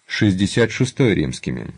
66 римскими.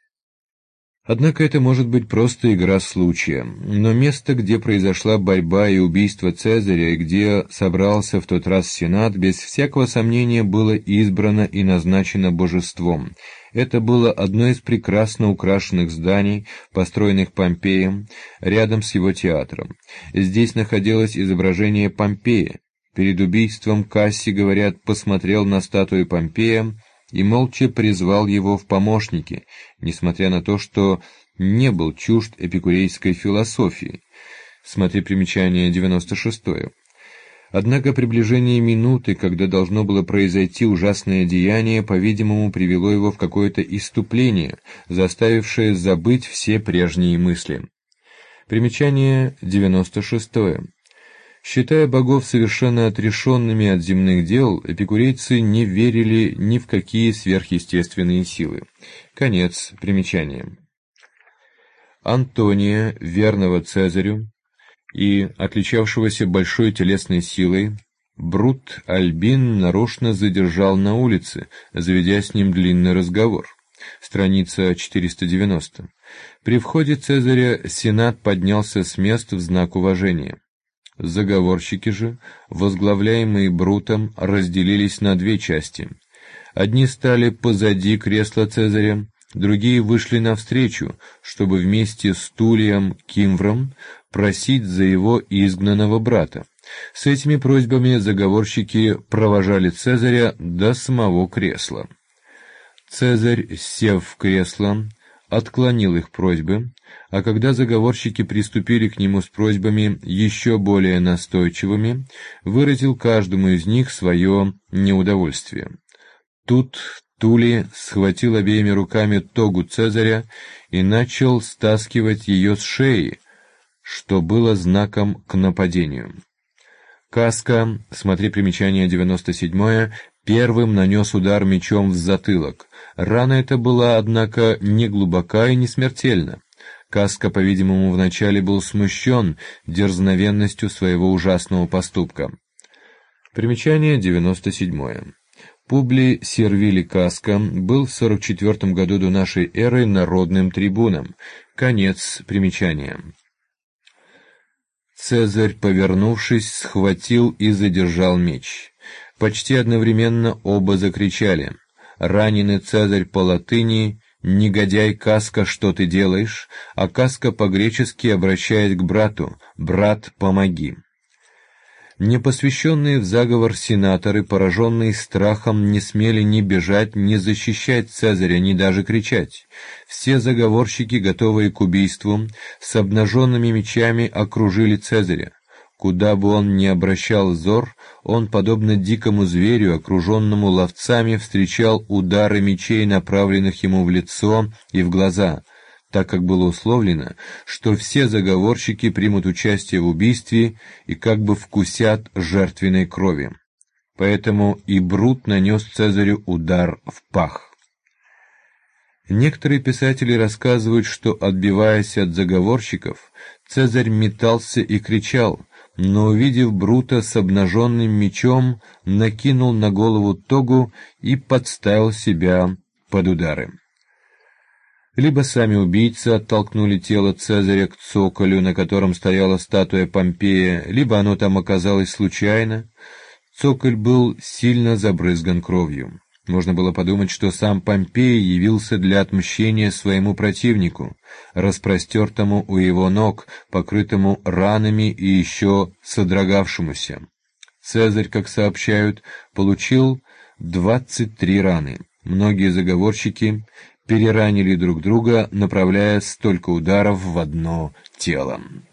Однако это может быть просто игра случая, но место, где произошла борьба и убийство Цезаря, и где собрался в тот раз Сенат, без всякого сомнения было избрано и назначено божеством. Это было одно из прекрасно украшенных зданий, построенных Помпеем, рядом с его театром. Здесь находилось изображение Помпея. Перед убийством Кассий, говорят, посмотрел на статую Помпея и молча призвал его в помощники, несмотря на то, что не был чужд эпикурейской философии. Смотри примечание 96. Однако приближение минуты, когда должно было произойти ужасное деяние, по-видимому, привело его в какое-то исступление, заставившее забыть все прежние мысли. Примечание 96. Считая богов совершенно отрешенными от земных дел, эпикурейцы не верили ни в какие сверхъестественные силы. Конец примечания. Антония, верного Цезарю и отличавшегося большой телесной силой, Брут Альбин нарочно задержал на улице, заведя с ним длинный разговор. Страница 490. При входе Цезаря Сенат поднялся с мест в знак уважения. Заговорщики же, возглавляемые Брутом, разделились на две части. Одни стали позади кресла Цезаря, другие вышли навстречу, чтобы вместе с Тулием Кимвром просить за его изгнанного брата. С этими просьбами заговорщики провожали Цезаря до самого кресла. Цезарь, сев в кресло, отклонил их просьбы, а когда заговорщики приступили к нему с просьбами еще более настойчивыми, выразил каждому из них свое неудовольствие. Тут Тулий схватил обеими руками тогу Цезаря и начал стаскивать ее с шеи, что было знаком к нападению. Каска, смотри примечание 97, первым нанес удар мечом в затылок. Рана эта была, однако, не глубока и не смертельна. Каска, по-видимому, вначале был смущен дерзновенностью своего ужасного поступка. Примечание 97. Публий Сервилий Каска был в 44 году до нашей эры народным трибуном. Конец примечания. Цезарь, повернувшись, схватил и задержал меч. Почти одновременно оба закричали: «Раненый Цезарь» по латыни, «Негодяй Каска, что ты делаешь?», а Каска по-гречески обращаясь к брату: «Брат, помоги». Непосвященные в заговор сенаторы, пораженные страхом, не смели ни бежать, ни защищать Цезаря, ни даже кричать. Все заговорщики, готовые к убийству, с обнаженными мечами окружили Цезаря. Куда бы он ни обращал взор, он, подобно дикому зверю, окруженному ловцами, встречал удары мечей, направленных ему в лицо и в глаза, так как было условлено, что все заговорщики примут участие в убийстве и как бы вкусят жертвенной крови. Поэтому и Брут нанес Цезарю удар в пах. Некоторые писатели рассказывают, что, отбиваясь от заговорщиков, Цезарь метался и кричал, но, увидев Брута с обнаженным мечом, накинул на голову тогу и подставил себя под удары. Либо сами убийцы оттолкнули тело Цезаря к цоколю, на котором стояла статуя Помпея, либо оно там оказалось случайно. Цоколь был сильно забрызган кровью. Можно было подумать, что сам Помпей явился для отмщения своему противнику, распростертому у его ног, покрытому ранами и еще содрогавшемуся. Цезарь, как сообщают, получил 23 раны. Многие заговорщики переранили друг друга, направляя столько ударов в одно тело.